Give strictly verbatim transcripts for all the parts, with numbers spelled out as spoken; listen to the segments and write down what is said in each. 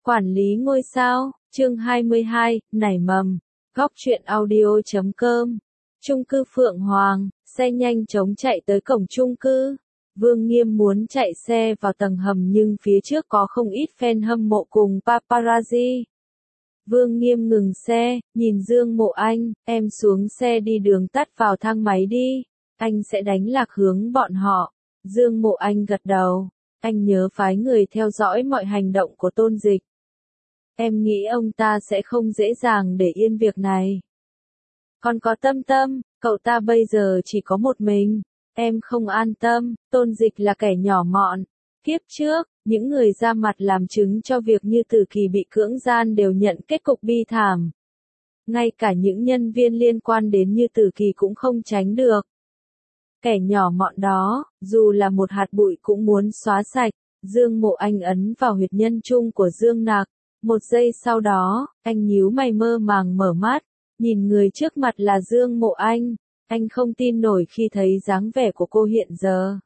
Quản lý ngôi sao, chương hai mươi hai, nảy mầm. Góc truyện audio chấm com. Chung cư Phượng Hoàng, xe nhanh chóng chạy tới cổng chung cư. Vương Nghiêm muốn chạy xe vào tầng hầm nhưng phía trước có không ít fan hâm mộ cùng paparazzi. Vương Nghiêm ngừng xe, nhìn Dương Mộ Anh, em xuống xe đi đường tắt vào thang máy đi, anh sẽ đánh lạc hướng bọn họ. Dương Mộ Anh gật đầu, anh nhớ phái người theo dõi mọi hành động của Tôn Dịch. Em nghĩ ông ta sẽ không dễ dàng để yên việc này. Còn có Tâm Tâm, cậu ta bây giờ chỉ có một mình, em không an tâm, Tôn Dịch là kẻ nhỏ mọn. Kiếp trước, những người ra mặt làm chứng cho việc Như Tử Kỳ bị cưỡng gian đều nhận kết cục bi thảm. Ngay cả những nhân viên liên quan đến Như Tử Kỳ cũng không tránh được. Kẻ nhỏ mọn đó, dù là một hạt bụi cũng muốn xóa sạch. Dương Mộ Anh ấn vào huyệt nhân trung của Dương Nạc. Một giây sau đó, anh nhíu mày mơ màng mở mắt, nhìn người trước mặt là Dương Mộ Anh. Anh không tin nổi khi thấy dáng vẻ của cô hiện giờ.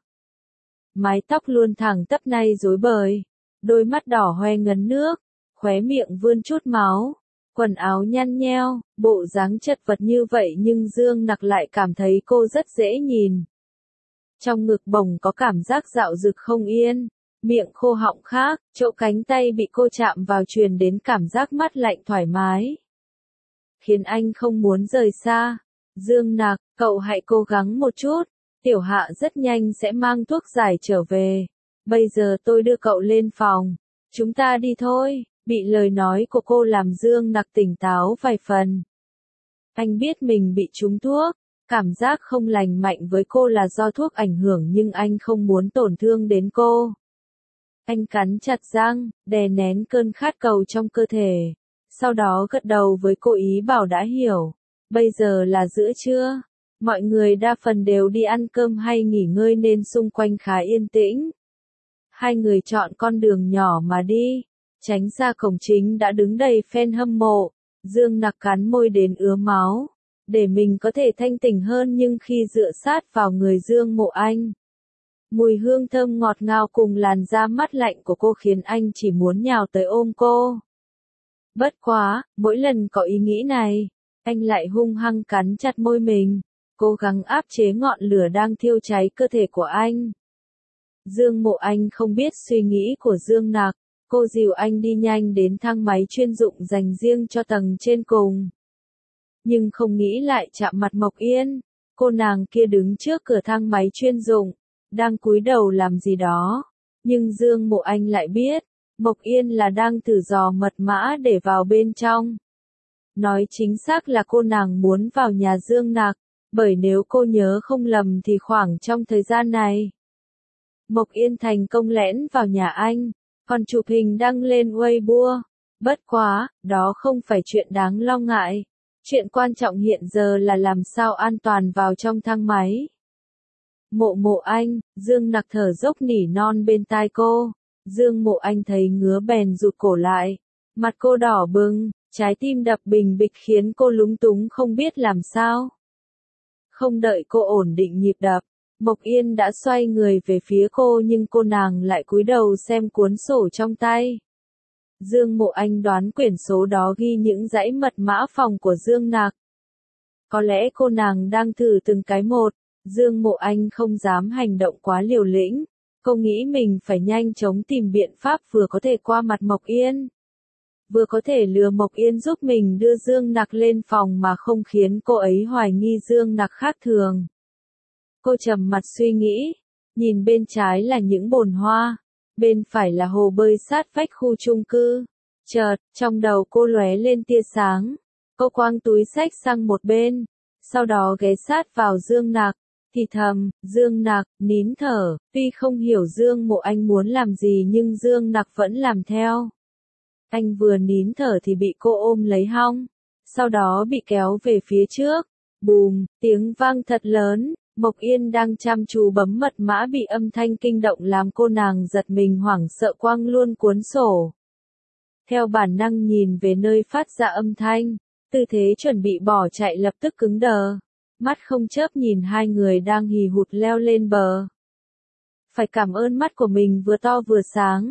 Mái tóc luôn thẳng tắp nay rối bời, đôi mắt đỏ hoe ngấn nước, khóe miệng vươn chút máu, quần áo nhăn nheo, bộ dáng chật vật như vậy nhưng Dương Nặc lại cảm thấy cô rất dễ nhìn. Trong ngực bồng có cảm giác dạo dực không yên, miệng khô họng khác, chỗ cánh tay bị cô chạm vào truyền đến cảm giác mát lạnh thoải mái, khiến anh không muốn rời xa. Dương Nặc, cậu hãy cố gắng một chút. Tiểu Hạ rất nhanh sẽ mang thuốc giải trở về. Bây giờ tôi đưa cậu lên phòng. Chúng ta đi thôi. Bị lời nói của cô làm Dương Nặc tỉnh táo vài phần. Anh biết mình bị trúng thuốc. Cảm giác không lành mạnh với cô là do thuốc ảnh hưởng nhưng anh không muốn tổn thương đến cô. Anh cắn chặt răng, đè nén cơn khát cầu trong cơ thể. Sau đó gật đầu với cô ý bảo đã hiểu. Bây giờ là giữa trưa. Mọi người đa phần đều đi ăn cơm hay nghỉ ngơi nên xung quanh khá yên tĩnh. Hai người chọn con đường nhỏ mà đi, tránh ra cổng chính đã đứng đầy fan hâm mộ. Dương Nặc cắn môi đến ứa máu, để mình có thể thanh tỉnh hơn nhưng khi dựa sát vào người Dương Mộ Anh, mùi hương thơm ngọt ngào cùng làn da mát lạnh của cô khiến anh chỉ muốn nhào tới ôm cô. Bất quá, mỗi lần có ý nghĩ này, anh lại hung hăng cắn chặt môi mình, cố gắng áp chế ngọn lửa đang thiêu cháy cơ thể của anh. Dương Mộ Anh không biết suy nghĩ của Dương Nặc, cô dìu anh đi nhanh đến thang máy chuyên dụng dành riêng cho tầng trên cùng. Nhưng không nghĩ lại chạm mặt Mộc Yên, cô nàng kia đứng trước cửa thang máy chuyên dụng, đang cúi đầu làm gì đó. Nhưng Dương Mộ Anh lại biết, Mộc Yên là đang thử dò mật mã để vào bên trong. Nói chính xác là cô nàng muốn vào nhà Dương Nặc. Bởi nếu cô nhớ không lầm thì khoảng trong thời gian này, Mộc Yên thành công lẻn vào nhà anh, còn chụp hình đăng lên Weibo. Bất quá, đó không phải chuyện đáng lo ngại. Chuyện quan trọng hiện giờ là làm sao an toàn vào trong thang máy. Mộ Mộ Anh, Dương Nặc thở dốc nỉ non bên tai cô. Dương Mộ Anh thấy ngứa bèn rụt cổ lại. Mặt cô đỏ bừng, trái tim đập bình bịch khiến cô lúng túng không biết làm sao. Không đợi cô ổn định nhịp đập, Mộc Yên đã xoay người về phía cô nhưng cô nàng lại cúi đầu xem cuốn sổ trong tay. Dương Mộ Anh đoán quyển số đó ghi những dãy mật mã phòng của Dương Nặc. Có lẽ cô nàng đang thử từng cái một. Dương Mộ Anh không dám hành động quá liều lĩnh. Cô nghĩ mình phải nhanh chóng tìm biện pháp vừa có thể qua mặt Mộc Yên, vừa có thể lừa Mộc Yên giúp mình đưa Dương Nặc lên phòng mà không khiến cô ấy hoài nghi Dương Nặc khác thường. Cô trầm mặt suy nghĩ, nhìn bên trái là những bồn hoa, bên phải là hồ bơi sát vách khu chung cư. Chợt, trong đầu cô lóe lên tia sáng, cô quăng túi xách sang một bên, sau đó ghé sát vào Dương Nặc, thì thầm, Dương Nặc, nín thở. Tuy không hiểu Dương Mộ Anh muốn làm gì nhưng Dương Nặc vẫn làm theo. Anh vừa nín thở thì bị cô ôm lấy hông, sau đó bị kéo về phía trước. Bùm, tiếng vang thật lớn, Mộc Yên đang chăm chú bấm mật mã bị âm thanh kinh động làm cô nàng giật mình hoảng sợ quăng luôn cuốn sổ. Theo bản năng nhìn về nơi phát ra âm thanh, tư thế chuẩn bị bỏ chạy lập tức cứng đờ, mắt không chớp nhìn hai người đang hì hụt leo lên bờ. Phải cảm ơn mắt của mình vừa to vừa sáng.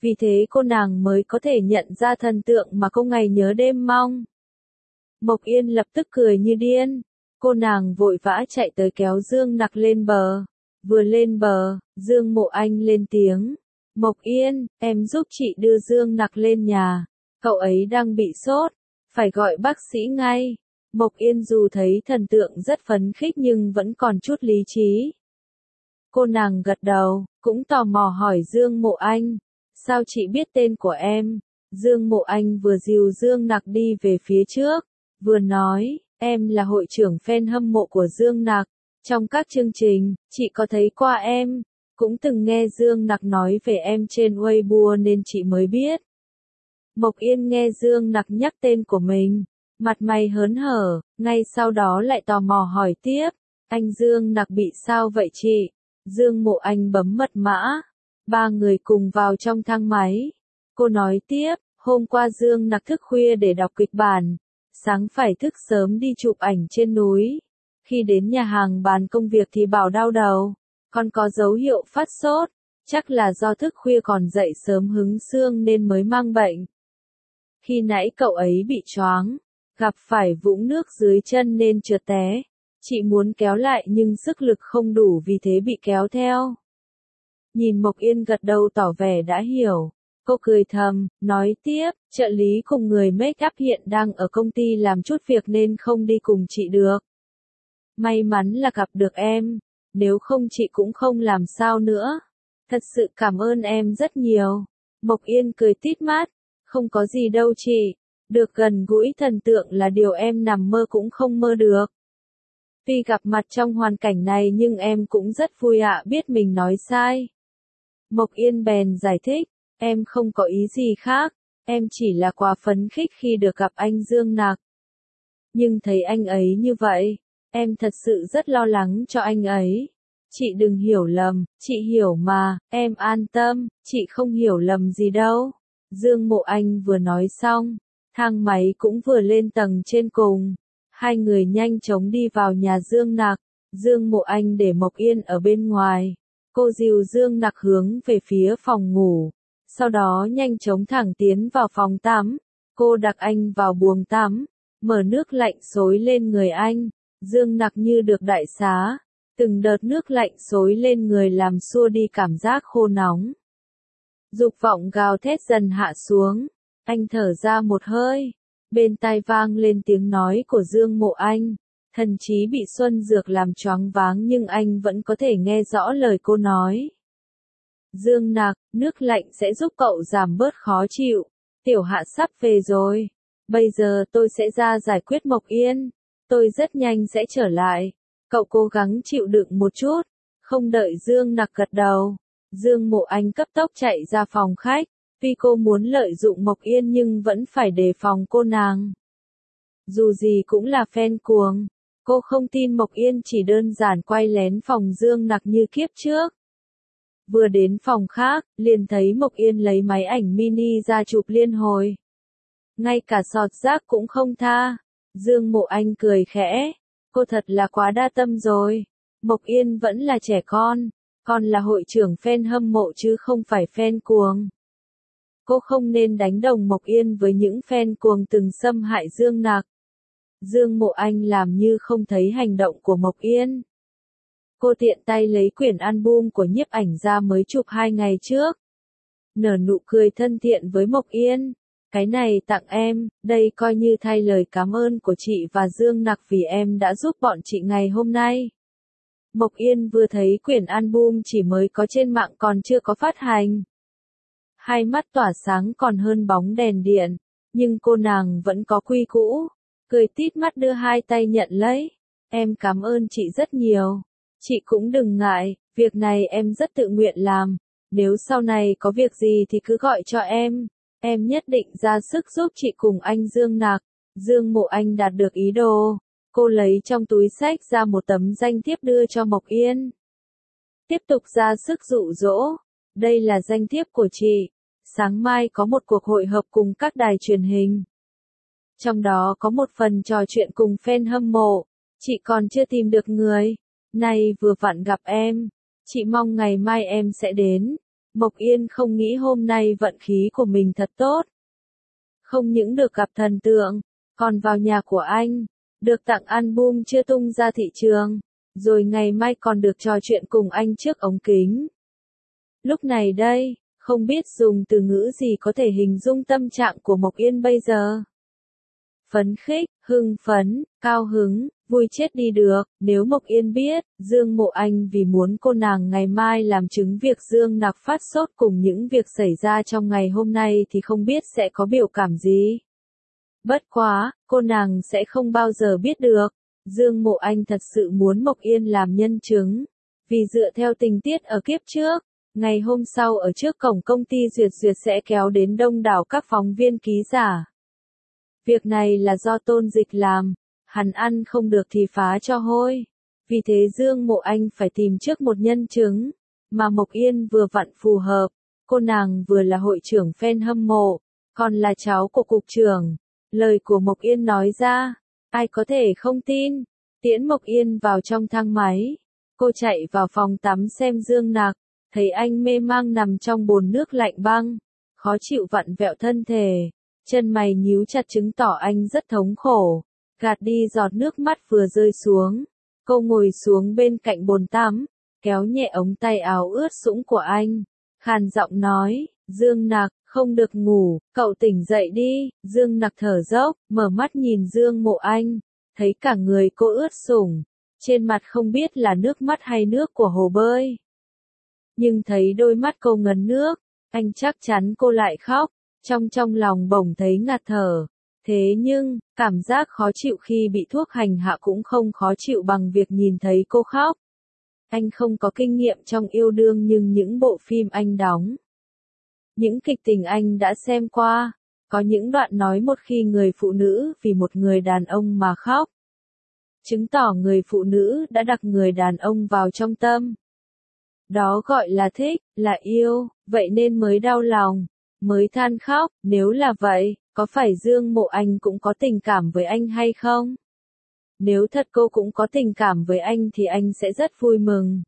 Vì thế cô nàng mới có thể nhận ra thần tượng mà cô ngày nhớ đêm mong. Mộc Yên lập tức cười như điên. Cô nàng vội vã chạy tới kéo Dương Nặc lên bờ. Vừa lên bờ, Dương Mộ Anh lên tiếng. Mộc Yên, em giúp chị đưa Dương Nặc lên nhà. Cậu ấy đang bị sốt. Phải gọi bác sĩ ngay. Mộc Yên dù thấy thần tượng rất phấn khích nhưng vẫn còn chút lý trí. Cô nàng gật đầu, cũng tò mò hỏi Dương Mộ Anh. Sao chị biết tên của em? Dương Mộ Anh vừa dìu Dương Nặc đi về phía trước, vừa nói, em là hội trưởng fan hâm mộ của Dương Nặc. Trong các chương trình, chị có thấy qua em, cũng từng nghe Dương Nặc nói về em trên Weibo nên chị mới biết. Mộc Yên nghe Dương Nặc nhắc tên của mình, mặt mày hớn hở, ngay sau đó lại tò mò hỏi tiếp, anh Dương Nặc bị sao vậy chị? Dương Mộ Anh bấm mật mã, ba người cùng vào trong thang máy. Cô nói tiếp, hôm qua Dương Nặc thức khuya để đọc kịch bản, sáng phải thức sớm đi chụp ảnh trên núi. Khi đến nhà hàng bàn công việc thì bảo đau đầu, còn có dấu hiệu phát sốt, chắc là do thức khuya còn dậy sớm hứng sương nên mới mang bệnh. Khi nãy cậu ấy bị choáng, gặp phải vũng nước dưới chân nên trượt té. Chị muốn kéo lại nhưng sức lực không đủ vì thế bị kéo theo. Nhìn Mộc Yên gật đầu tỏ vẻ đã hiểu. Cô cười thầm, nói tiếp, trợ lý cùng người make up hiện đang ở công ty làm chút việc nên không đi cùng chị được. May mắn là gặp được em, nếu không chị cũng không làm sao nữa. Thật sự cảm ơn em rất nhiều. Mộc Yên cười tít mắt, không có gì đâu chị, được gần gũi thần tượng là điều em nằm mơ cũng không mơ được. Tuy gặp mặt trong hoàn cảnh này nhưng em cũng rất vui ạ biết mình nói sai. Mộc Yên bèn giải thích, em không có ý gì khác, em chỉ là quá phấn khích khi được gặp anh Dương Nặc. Nhưng thấy anh ấy như vậy, em thật sự rất lo lắng cho anh ấy. Chị đừng hiểu lầm, chị hiểu mà, em an tâm, chị không hiểu lầm gì đâu. Dương Mộ Anh vừa nói xong, thang máy cũng vừa lên tầng trên cùng. Hai người nhanh chóng đi vào nhà Dương Nặc, Dương Mộ Anh để Mộc Yên ở bên ngoài. Cô dìu Dương Nặc hướng về phía phòng ngủ, sau đó nhanh chóng thẳng tiến vào phòng tắm. Cô đặt anh vào buồng tắm, mở nước lạnh xối lên người anh. Dương Nặc như được đại xá, từng đợt nước lạnh xối lên người làm xua đi cảm giác khô nóng. Dục vọng gào thét dần hạ xuống, anh thở ra một hơi. Bên tai vang lên tiếng nói của Dương Mộ Anh, thần trí bị xuân dược làm choáng váng nhưng anh vẫn có thể nghe rõ lời cô nói. Dương Nặc, nước lạnh sẽ giúp cậu giảm bớt khó chịu. Tiểu Hạ sắp về rồi. Bây giờ tôi sẽ ra giải quyết Mộc Yên. Tôi rất nhanh sẽ trở lại. Cậu cố gắng chịu đựng một chút. Không đợi Dương Nặc gật đầu, Dương Mộ Anh cấp tốc chạy ra phòng khách. Tuy cô muốn lợi dụng Mộc Yên nhưng vẫn phải đề phòng cô nàng. Dù gì cũng là fan cuồng, cô không tin Mộc Yên chỉ đơn giản quay lén phòng Dương Nặc như kiếp trước. Vừa đến phòng khác, liền thấy Mộc Yên lấy máy ảnh mini ra chụp liên hồi. Ngay cả sọt rác cũng không tha. Dương Mộ Anh cười khẽ, cô thật là quá đa tâm rồi. Mộc Yên vẫn là trẻ con, còn là hội trưởng fan hâm mộ chứ không phải fan cuồng. Cô không nên đánh đồng Mộc Yên với những fan cuồng từng xâm hại Dương Nặc. Dương Mộ Anh làm như không thấy hành động của Mộc Yên. Cô tiện tay lấy quyển album của nhiếp ảnh ra mới chụp hai ngày trước. Nở nụ cười thân thiện với Mộc Yên. Cái này tặng em, đây coi như thay lời cảm ơn của chị và Dương Nặc vì em đã giúp bọn chị ngày hôm nay. Mộc Yên vừa thấy quyển album chỉ mới có trên mạng còn chưa có phát hành. Hai mắt tỏa sáng còn hơn bóng đèn điện, nhưng cô nàng vẫn có quy cũ, cười tít mắt đưa hai tay nhận lấy. Em cảm ơn chị rất nhiều. Chị cũng đừng ngại, việc này em rất tự nguyện làm. Nếu sau này có việc gì thì cứ gọi cho em. Em nhất định ra sức giúp chị cùng anh Dương Nặc. Dương Mộ Anh đạt được ý đồ. Cô lấy trong túi xách ra một tấm danh thiếp đưa cho Mộc Yên. Tiếp tục ra sức dụ dỗ. Đây là danh thiếp của chị. Sáng mai có một cuộc hội hợp cùng các đài truyền hình. Trong đó có một phần trò chuyện cùng fan hâm mộ. Chị còn chưa tìm được người. Nay vừa vặn gặp em. Chị mong ngày mai em sẽ đến. Mộc Yên không nghĩ hôm nay vận khí của mình thật tốt. Không những được gặp thần tượng, còn vào nhà của anh, được tặng album chưa tung ra thị trường, rồi ngày mai còn được trò chuyện cùng anh trước ống kính. Lúc này đây, không biết dùng từ ngữ gì có thể hình dung tâm trạng của Mộc Yên bây giờ. Phấn khích, hưng phấn, cao hứng, vui chết đi được. Nếu Mộc Yên biết, Dương Mộ Anh vì muốn cô nàng ngày mai làm chứng việc Dương Nặc phát sốt cùng những việc xảy ra trong ngày hôm nay thì không biết sẽ có biểu cảm gì. Bất quá, cô nàng sẽ không bao giờ biết được. Dương Mộ Anh thật sự muốn Mộc Yên làm nhân chứng. Vì dựa theo tình tiết ở kiếp trước, ngày hôm sau ở trước cổng công ty Duyệt Duyệt sẽ kéo đến đông đảo các phóng viên ký giả. Việc này là do Tôn Dịch làm, hắn ăn không được thì phá cho hôi. Vì thế Dương Mộ Anh phải tìm trước một nhân chứng, mà Mộc Yên vừa vặn phù hợp. Cô nàng vừa là hội trưởng fan hâm mộ, còn là cháu của cục trưởng. Lời của Mộc Yên nói ra, ai có thể không tin. Tiễn Mộc Yên vào trong thang máy, cô chạy vào phòng tắm xem Dương Nặc, thấy anh mê mang nằm trong bồn nước lạnh băng, khó chịu vặn vẹo thân thể, chân mày nhíu chặt chứng tỏ anh rất thống khổ, gạt đi giọt nước mắt vừa rơi xuống. Cô ngồi xuống bên cạnh bồn tắm, kéo nhẹ ống tay áo ướt sũng của anh, khàn giọng nói, Dương Nặc, không được ngủ, cậu tỉnh dậy đi. Dương Nặc thở dốc, mở mắt nhìn Dương Mộ Anh, thấy cả người cô ướt sũng, trên mặt không biết là nước mắt hay nước của hồ bơi. Nhưng thấy đôi mắt cô ngấn nước, anh chắc chắn cô lại khóc, trong trong lòng bỗng thấy ngạt thở. Thế nhưng, cảm giác khó chịu khi bị thuốc hành hạ cũng không khó chịu bằng việc nhìn thấy cô khóc. Anh không có kinh nghiệm trong yêu đương nhưng những bộ phim anh đóng, những kịch tình anh đã xem qua, có những đoạn nói một khi người phụ nữ vì một người đàn ông mà khóc, chứng tỏ người phụ nữ đã đặt người đàn ông vào trong tâm. Đó gọi là thích, là yêu, vậy nên mới đau lòng, mới than khóc. Nếu là vậy, có phải Dương Mộ Anh cũng có tình cảm với anh hay không? Nếu thật cô cũng có tình cảm với anh thì anh sẽ rất vui mừng.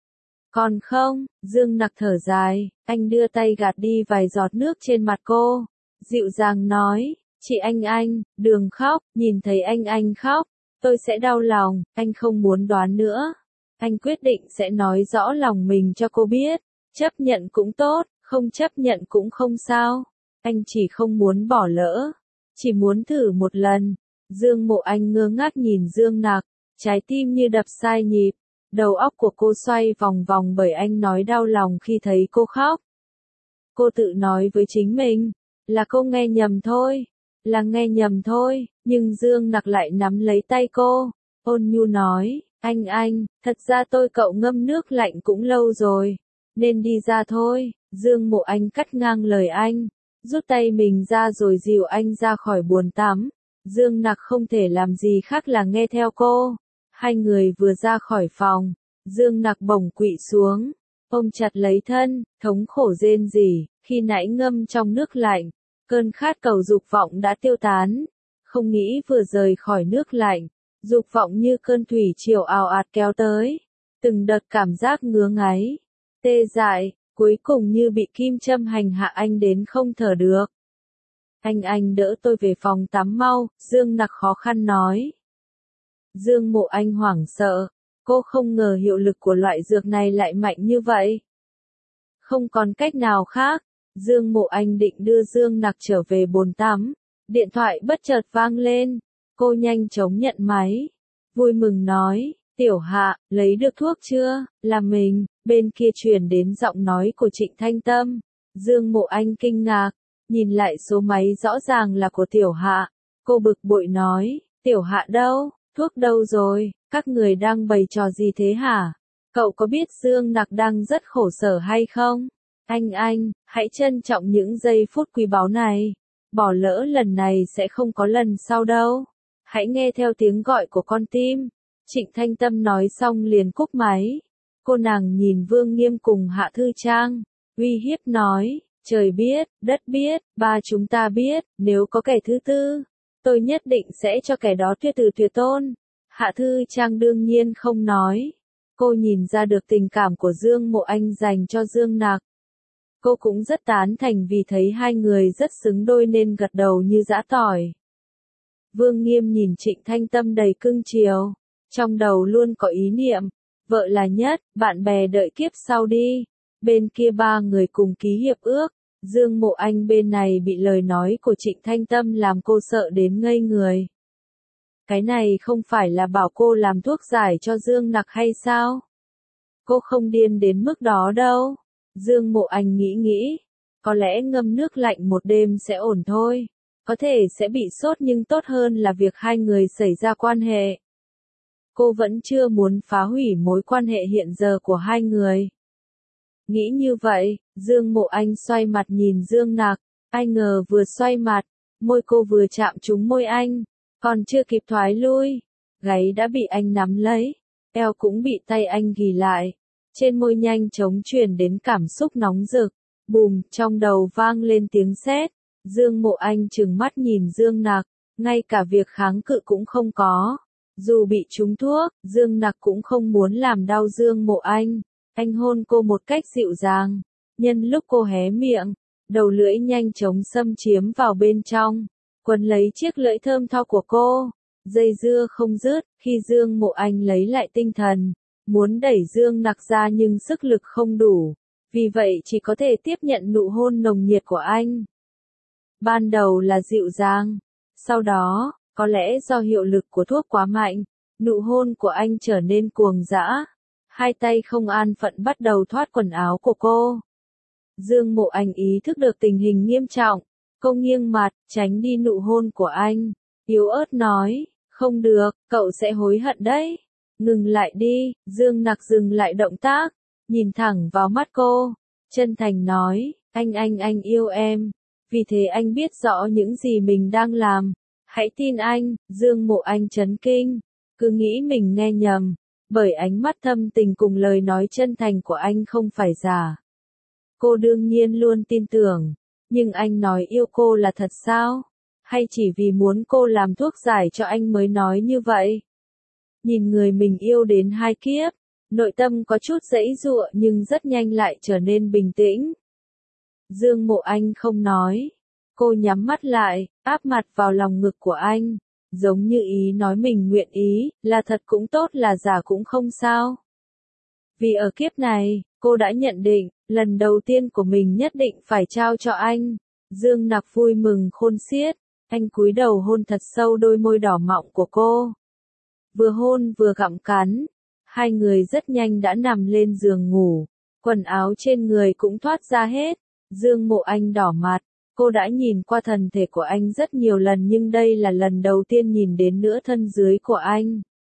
Còn không, Dương Nặc thở dài, anh đưa tay gạt đi vài giọt nước trên mặt cô, dịu dàng nói, chị Anh Anh, đừng khóc, nhìn thấy anh anh khóc, tôi sẽ đau lòng. Anh không muốn đoán nữa. Anh quyết định sẽ nói rõ lòng mình cho cô biết, chấp nhận cũng tốt, không chấp nhận cũng không sao. Anh chỉ không muốn bỏ lỡ, chỉ muốn thử một lần. Dương Mộ Anh ngơ ngác nhìn Dương Nặc, trái tim như đập sai nhịp, đầu óc của cô xoay vòng vòng bởi anh nói đau lòng khi thấy cô khóc. Cô tự nói với chính mình, là cô nghe nhầm thôi, là nghe nhầm thôi, nhưng Dương Nặc lại nắm lấy tay cô, ôn nhu nói, anh anh, thật ra tôi cậu ngâm nước lạnh cũng lâu rồi, nên đi ra thôi. Dương Mộ Anh cắt ngang lời anh, rút tay mình ra rồi dìu anh ra khỏi bồn tắm. Dương Nặc không thể làm gì khác là nghe theo cô. Hai người vừa ra khỏi phòng, Dương Nặc bổng quỵ xuống, ôm chặt lấy thân, thống khổ rên rỉ. Khi nãy ngâm trong nước lạnh, cơn khát cầu dục vọng đã tiêu tán. Không nghĩ vừa rời khỏi nước lạnh, dục vọng như cơn thủy triều ào ạt kéo tới. Từng đợt cảm giác ngứa ngáy, tê dại, cuối cùng như bị kim châm hành hạ anh đến không thở được. Anh anh đỡ tôi về phòng tắm mau, Dương Nặc khó khăn nói. Dương Mộ Anh hoảng sợ, cô không ngờ hiệu lực của loại dược này lại mạnh như vậy. Không còn cách nào khác, Dương Mộ Anh định đưa Dương Nặc trở về bồn tắm, điện thoại bất chợt vang lên, cô nhanh chóng nhận máy, vui mừng nói, Tiểu Hạ, lấy được thuốc chưa, là mình. Bên kia truyền đến giọng nói của Trịnh Thanh Tâm. Dương Mộ Anh kinh ngạc, nhìn lại số máy rõ ràng là của Tiểu Hạ. Cô bực bội nói, Tiểu Hạ đâu, thuốc đâu rồi, các người đang bày trò gì thế hả? Cậu có biết Dương Nặc đang rất khổ sở hay không? Anh anh, hãy trân trọng những giây phút quý báu này. Bỏ lỡ lần này sẽ không có lần sau đâu. Hãy nghe theo tiếng gọi của con tim. Trịnh Thanh Tâm nói xong liền cúp máy. Cô nàng nhìn Vương Nghiêm cùng Hạ Thư Trang, uy hiếp nói, trời biết, đất biết, ba chúng ta biết, nếu có kẻ thứ tư, tôi nhất định sẽ cho kẻ đó tuyệt tử tuyệt tôn. Hạ Thư Trang đương nhiên không nói. Cô nhìn ra được tình cảm của Dương Mộ Anh dành cho Dương Nặc. Cô cũng rất tán thành vì thấy hai người rất xứng đôi nên gật đầu như giã tỏi. Vương Nghiêm nhìn Trịnh Thanh Tâm đầy cưng chiều, trong đầu luôn có ý niệm, vợ là nhất, bạn bè đợi kiếp sau đi. Bên kia ba người cùng ký hiệp ước, Dương Mộ Anh bên này bị lời nói của Trịnh Thanh Tâm làm cô sợ đến ngây người. Cái này không phải là bảo cô làm thuốc giải cho Dương Nặc hay sao? Cô không điên đến mức đó đâu. Dương Mộ Anh nghĩ nghĩ, có lẽ ngâm nước lạnh một đêm sẽ ổn thôi. Có thể sẽ bị sốt nhưng tốt hơn là việc hai người xảy ra quan hệ. Cô vẫn chưa muốn phá hủy mối quan hệ hiện giờ của hai người. Nghĩ như vậy, Dương Mộ Anh xoay mặt nhìn Dương Nặc, ai ngờ vừa xoay mặt, môi cô vừa chạm trúng môi anh, còn chưa kịp thoái lui, gáy đã bị anh nắm lấy, eo cũng bị tay anh ghì lại, trên môi nhanh chóng truyền đến cảm xúc nóng rực, bùm, trong đầu vang lên tiếng sét. Dương Mộ Anh trừng mắt nhìn Dương Nặc, ngay cả việc kháng cự cũng không có. Dù bị trúng thuốc, Dương Nặc cũng không muốn làm đau Dương Mộ Anh. Anh hôn cô một cách dịu dàng. Nhân lúc cô hé miệng, đầu lưỡi nhanh chóng xâm chiếm vào bên trong, quấn lấy chiếc lưỡi thơm tho của cô. Dây dưa không dứt, khi Dương Mộ Anh lấy lại tinh thần, muốn đẩy Dương Nặc ra nhưng sức lực không đủ. Vì vậy chỉ có thể tiếp nhận nụ hôn nồng nhiệt của anh. Ban đầu là dịu dàng, sau đó, có lẽ do hiệu lực của thuốc quá mạnh, nụ hôn của anh trở nên cuồng dã. Hai tay không an phận bắt đầu thoát quần áo của cô. Dương Mộ Anh ý thức được tình hình nghiêm trọng, cô nghiêng mặt, tránh đi nụ hôn của anh, yếu ớt nói, không được, cậu sẽ hối hận đấy. Ngừng lại đi, Dương Nặc dừng lại động tác, nhìn thẳng vào mắt cô, chân thành nói, anh anh anh yêu em. Vì thế anh biết rõ những gì mình đang làm. Hãy tin anh. Dương Mộ Anh chấn kinh, cứ nghĩ mình nghe nhầm, bởi ánh mắt thâm tình cùng lời nói chân thành của anh không phải giả. Cô đương nhiên luôn tin tưởng, nhưng anh nói yêu cô là thật sao? Hay chỉ vì muốn cô làm thuốc giải cho anh mới nói như vậy? Nhìn người mình yêu đến hai kiếp, nội tâm có chút giãy giụa nhưng rất nhanh lại trở nên bình tĩnh. Dương Mộ Anh không nói. Cô nhắm mắt lại, áp mặt vào lòng ngực của anh, giống như ý nói mình nguyện ý, là thật cũng tốt là giả cũng không sao. Vì ở kiếp này, cô đã nhận định, lần đầu tiên của mình nhất định phải trao cho anh. Dương Nặc vui mừng khôn xiết, anh cúi đầu hôn thật sâu đôi môi đỏ mọng của cô. Vừa hôn vừa gặm cắn, hai người rất nhanh đã nằm lên giường ngủ, quần áo trên người cũng thoát ra hết. Dương Mộ Anh đỏ mặt, cô đã nhìn qua thân thể của anh rất nhiều lần nhưng đây là lần đầu tiên nhìn đến nửa thân dưới của anh.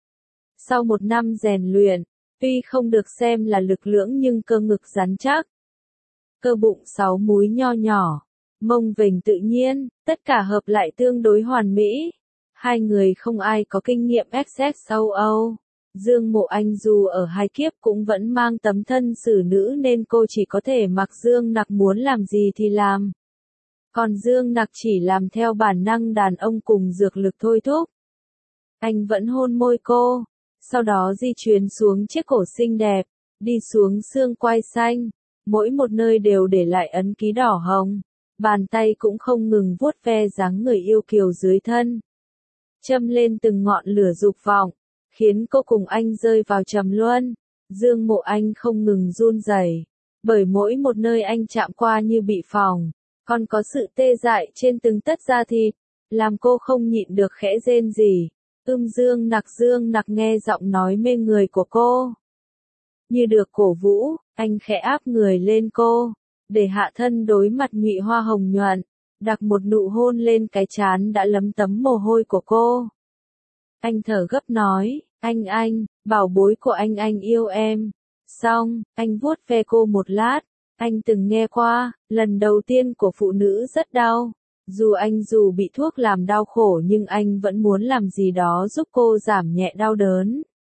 Sau một năm rèn luyện, tuy không được xem là lực lưỡng nhưng cơ ngực rắn chắc. Cơ bụng sáu múi nho nhỏ, mông vểnh tự nhiên, tất cả hợp lại tương đối hoàn mỹ. Hai người không ai có kinh nghiệm ép ét châu Âu. Dương Mộ Anh dù ở hai kiếp cũng vẫn mang tấm thân xử nữ nên cô chỉ có thể mặc Dương Nặc muốn làm gì thì làm. Còn Dương Nặc chỉ làm theo bản năng đàn ông cùng dược lực thôi thúc. Anh vẫn hôn môi cô, sau đó di chuyển xuống chiếc cổ xinh đẹp, đi xuống xương quai xanh, mỗi một nơi đều để lại ấn ký đỏ hồng, bàn tay cũng không ngừng vuốt ve dáng người yêu kiều dưới thân. Châm lên từng ngọn lửa dục vọng, khiến cô cùng anh rơi vào trầm luân. Dương Mộ Anh không ngừng run rẩy, bởi mỗi một nơi anh chạm qua như bị phỏng, còn có sự tê dại trên từng tấc da thịt, làm cô không nhịn được khẽ rên rỉ. Ưm Dương Nặc Dương Nặc nghe giọng nói mê người của cô. Như được cổ vũ, anh khẽ áp người lên cô, để hạ thân đối mặt nhụy hoa hồng nhuận, đặt một nụ hôn lên cái trán đã lấm tấm mồ hôi của cô. Anh thở gấp nói, anh anh, bảo bối của anh anh yêu em. Xong, anh vuốt ve cô một lát, anh từng nghe qua, lần đầu tiên của phụ nữ rất đau. Dù anh dù bị thuốc làm đau khổ nhưng anh vẫn muốn làm gì đó giúp cô giảm nhẹ đau đớn.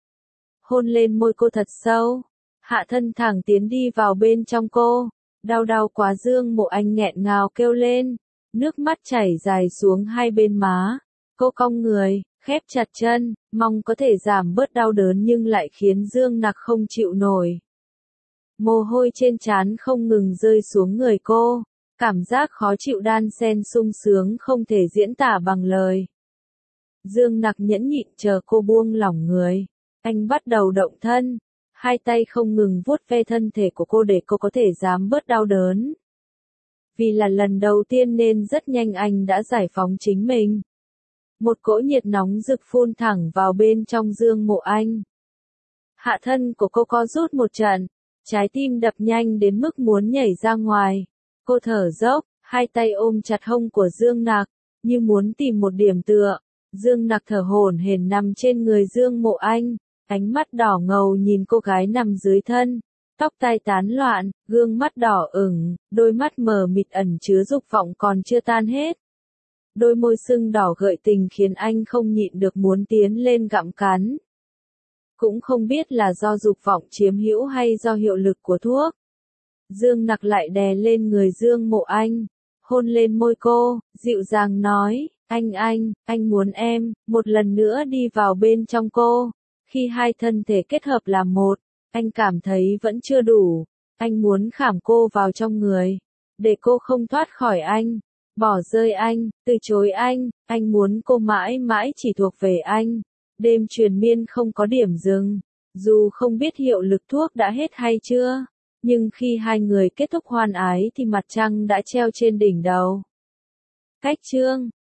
Hôn lên môi cô thật sâu, hạ thân thẳng tiến đi vào bên trong cô, đau đau quá. Dương Mộ Anh nghẹn ngào kêu lên, nước mắt chảy dài xuống hai bên má. Cô cong người, khép chặt chân, mong có thể giảm bớt đau đớn nhưng lại khiến Dương Nặc không chịu nổi. Mồ hôi trên trán không ngừng rơi xuống người cô. Cảm giác khó chịu đan xen sung sướng không thể diễn tả bằng lời. Dương Nặc nhẫn nhịn chờ cô buông lỏng người. Anh bắt đầu động thân. Hai tay không ngừng vuốt ve thân thể của cô để cô có thể dám bớt đau đớn. Vì là lần đầu tiên nên rất nhanh anh đã giải phóng chính mình. Một cỗ nhiệt nóng rực phun thẳng vào bên trong Dương Mộ Anh. Hạ thân của cô co rút một trận. Trái tim đập nhanh đến mức muốn nhảy ra ngoài. Cô thở dốc, hai tay ôm chặt hông của Dương Nặc, như muốn tìm một điểm tựa. Dương Nặc thở hổn hển nằm trên người Dương Mộ Anh, ánh mắt đỏ ngầu nhìn cô gái nằm dưới thân, tóc tai tán loạn, gương mắt đỏ ửng, đôi mắt mờ mịt ẩn chứa dục vọng còn chưa tan hết. Đôi môi sưng đỏ gợi tình khiến anh không nhịn được muốn tiến lên gặm cắn. Cũng không biết là do dục vọng chiếm hữu hay do hiệu lực của thuốc. Dương Nặc lại đè lên người Dương Mộ Anh, hôn lên môi cô, dịu dàng nói, anh anh, anh muốn em, một lần nữa đi vào bên trong cô. Khi hai thân thể kết hợp làm một, anh cảm thấy vẫn chưa đủ, anh muốn khảm cô vào trong người, để cô không thoát khỏi anh, bỏ rơi anh, từ chối anh, anh muốn cô mãi mãi chỉ thuộc về anh. Đêm triền miên không có điểm dừng, dù không biết hiệu lực thuốc đã hết hay chưa. Nhưng khi hai người kết thúc hoan ái thì mặt trăng đã treo trên đỉnh đầu. Cách chương